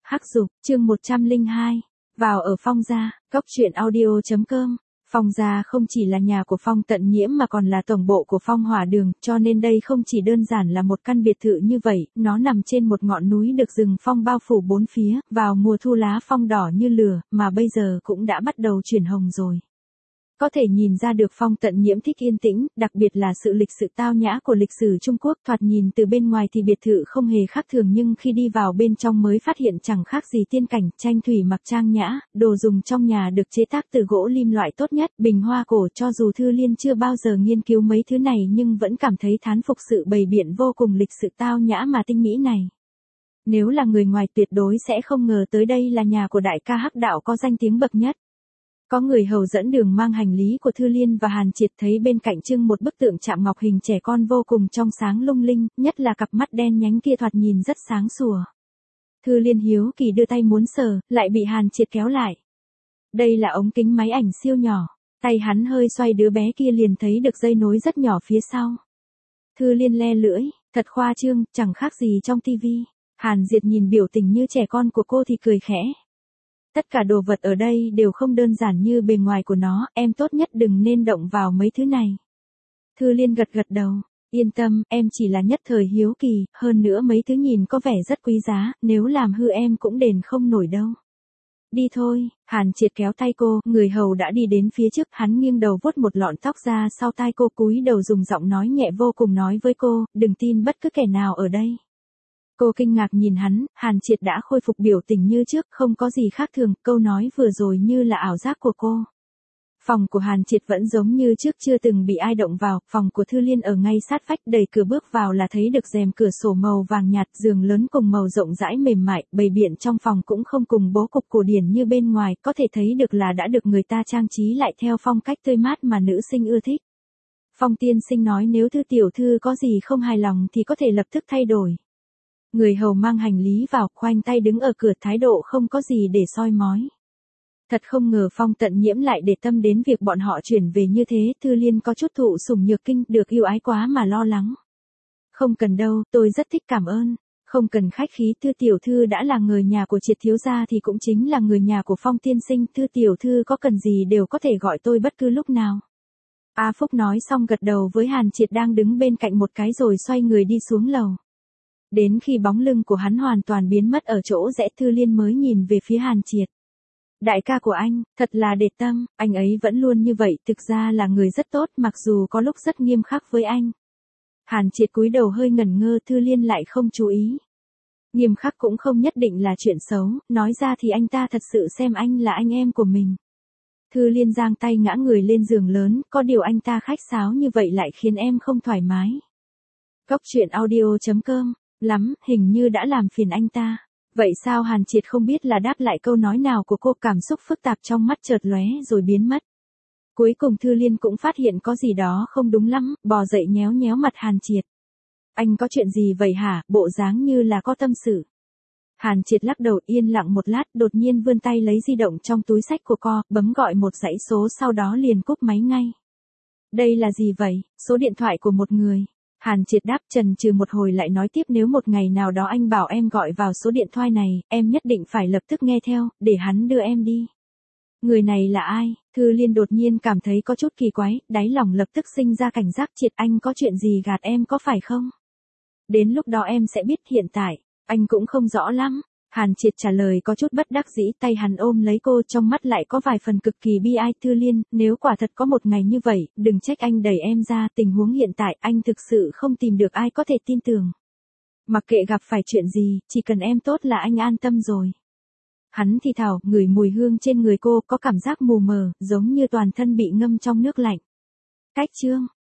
Hắc Dục, chương 102. Vào ở Phong gia, Cốc truyện audio.com. Phong gia không chỉ là nhà của Phong Tận Nhiễm mà còn là tổng bộ của Phong Hỏa Đường, cho nên đây không chỉ đơn giản là một căn biệt thự như vậy, nó nằm trên một ngọn núi được rừng phong bao phủ bốn phía, vào mùa thu lá phong đỏ như lửa, mà bây giờ cũng đã bắt đầu chuyển hồng rồi. Có thể nhìn ra được Phong Tận Nhiễm thích yên tĩnh, đặc biệt là sự lịch sự tao nhã của lịch sử Trung Quốc, thoạt nhìn từ bên ngoài thì biệt thự không hề khác thường nhưng khi đi vào bên trong mới phát hiện chẳng khác gì tiên cảnh, tranh thủy mặc trang nhã, đồ dùng trong nhà được chế tác từ gỗ lim loại tốt nhất, bình hoa cổ, cho dù Thư Liên chưa bao giờ nghiên cứu mấy thứ này nhưng vẫn cảm thấy thán phục sự bày biện vô cùng lịch sự tao nhã mà tinh mỹ này. Nếu là người ngoài tuyệt đối sẽ không ngờ tới đây là nhà của đại ca Hắc Đạo có danh tiếng bậc nhất. Có người hầu dẫn đường mang hành lý của Thư Liên và Hàn Triệt, thấy bên cạnh trưng một bức tượng chạm ngọc hình trẻ con vô cùng trong sáng lung linh, nhất là cặp mắt đen nhánh kia thoạt nhìn rất sáng sủa. Thư Liên hiếu kỳ đưa tay muốn sờ, lại bị Hàn Triệt kéo lại. Đây là ống kính máy ảnh siêu nhỏ, tay hắn hơi xoay đứa bé kia liền thấy được dây nối rất nhỏ phía sau. Thư Liên le lưỡi, thật khoa trương, chẳng khác gì trong tivi. Hàn Triệt nhìn biểu tình như trẻ con của cô thì cười khẽ. Tất cả đồ vật ở đây đều không đơn giản như bề ngoài của nó, em tốt nhất đừng nên động vào mấy thứ này. Thư Liên gật gật đầu, yên tâm, em chỉ là nhất thời hiếu kỳ, hơn nữa mấy thứ nhìn có vẻ rất quý giá, nếu làm hư em cũng đền không nổi đâu. Đi thôi, Hàn Triệt kéo tay cô, người hầu đã đi đến phía trước, hắn nghiêng đầu vuốt một lọn tóc ra sau tai cô, cúi đầu dùng giọng nói nhẹ vô cùng nói với cô, đừng tin bất cứ kẻ nào ở đây. Cô kinh ngạc nhìn hắn, Hàn Triệt đã khôi phục biểu tình như trước, không có gì khác thường, câu nói vừa rồi như là ảo giác của cô. Phòng của Hàn Triệt vẫn giống như trước, chưa từng bị ai động vào, phòng của Thư Liên ở ngay sát vách, đẩy cửa bước vào là thấy được rèm cửa sổ màu vàng nhạt, giường lớn cùng màu rộng rãi mềm mại, bày biện trong phòng cũng không cùng bố cục cổ điển như bên ngoài, có thể thấy được là đã được người ta trang trí lại theo phong cách tươi mát mà nữ sinh ưa thích. Phong tiên sinh nói nếu Thư tiểu thư có gì không hài lòng thì có thể lập tức thay đổi. Người hầu mang hành lý vào, khoanh tay đứng ở cửa, thái độ không có gì để soi mói. Thật không ngờ Phong Tận Nhiễm lại để tâm đến việc bọn họ chuyển về như thế, Thư Liên có chút thụ sủng nhược kinh, được yêu ái quá mà lo lắng. Không cần đâu, tôi rất thích, cảm ơn. Không cần khách khí, Thư tiểu thư đã là người nhà của Triệt thiếu gia thì cũng chính là người nhà của Phong tiên sinh, Thư tiểu thư có cần gì đều có thể gọi tôi bất cứ lúc nào. A Phúc nói xong gật đầu với Hàn Triệt đang đứng bên cạnh một cái rồi xoay người đi xuống lầu. Đến khi bóng lưng của hắn hoàn toàn biến mất ở chỗ rẽ, Thư Liên mới nhìn về phía Hàn Triệt. Đại ca của anh, thật là để tâm, anh ấy vẫn luôn như vậy, thực ra là người rất tốt mặc dù có lúc rất nghiêm khắc với anh. Hàn Triệt cúi đầu hơi ngẩn ngơ, Thư Liên lại không chú ý. Nghiêm khắc cũng không nhất định là chuyện xấu, nói ra thì anh ta thật sự xem anh là anh em của mình. Thư Liên giang tay ngã người lên giường lớn, có điều anh ta khách sáo như vậy lại khiến em không thoải mái. Cốc truyện audio.com. Lắm, hình như đã làm phiền anh ta. Vậy sao? Hàn Triệt không biết là đáp lại câu nói nào của cô, cảm xúc phức tạp trong mắt chợt lóe rồi biến mất. Cuối cùng Thư Liên cũng phát hiện có gì đó không đúng lắm, bò dậy nhéo nhéo mặt Hàn Triệt. Anh có chuyện gì vậy hả? Bộ dáng như là có tâm sự. Hàn Triệt lắc đầu, yên lặng một lát, đột nhiên vươn tay lấy di động trong túi xách của cô, bấm gọi một dãy số sau đó liền cúp máy ngay. Đây là gì vậy? Số điện thoại của một người. Hàn Triệt đáp, chần chừ một hồi lại nói tiếp, nếu một ngày nào đó anh bảo em gọi vào số điện thoại này, em nhất định phải lập tức nghe theo, để hắn đưa em đi. Người này là ai? Thư Liên đột nhiên cảm thấy có chút kỳ quái, đáy lòng lập tức sinh ra cảnh giác, Triệt anh có chuyện gì gạt em có phải không? Đến lúc đó em sẽ biết, hiện tại, anh cũng không rõ lắm. Hàn Triệt trả lời có chút bất đắc dĩ, tay hắn ôm lấy cô, trong mắt lại có vài phần cực kỳ bi ai. Thư Liên, nếu quả thật có một ngày như vậy, đừng trách anh đẩy em ra, tình huống hiện tại anh thực sự không tìm được ai có thể tin tưởng. Mặc kệ gặp phải chuyện gì, chỉ cần em tốt là anh an tâm rồi. Hắn thì thào, ngửi mùi hương trên người cô, có cảm giác mù mờ, giống như toàn thân bị ngâm trong nước lạnh. Cách chương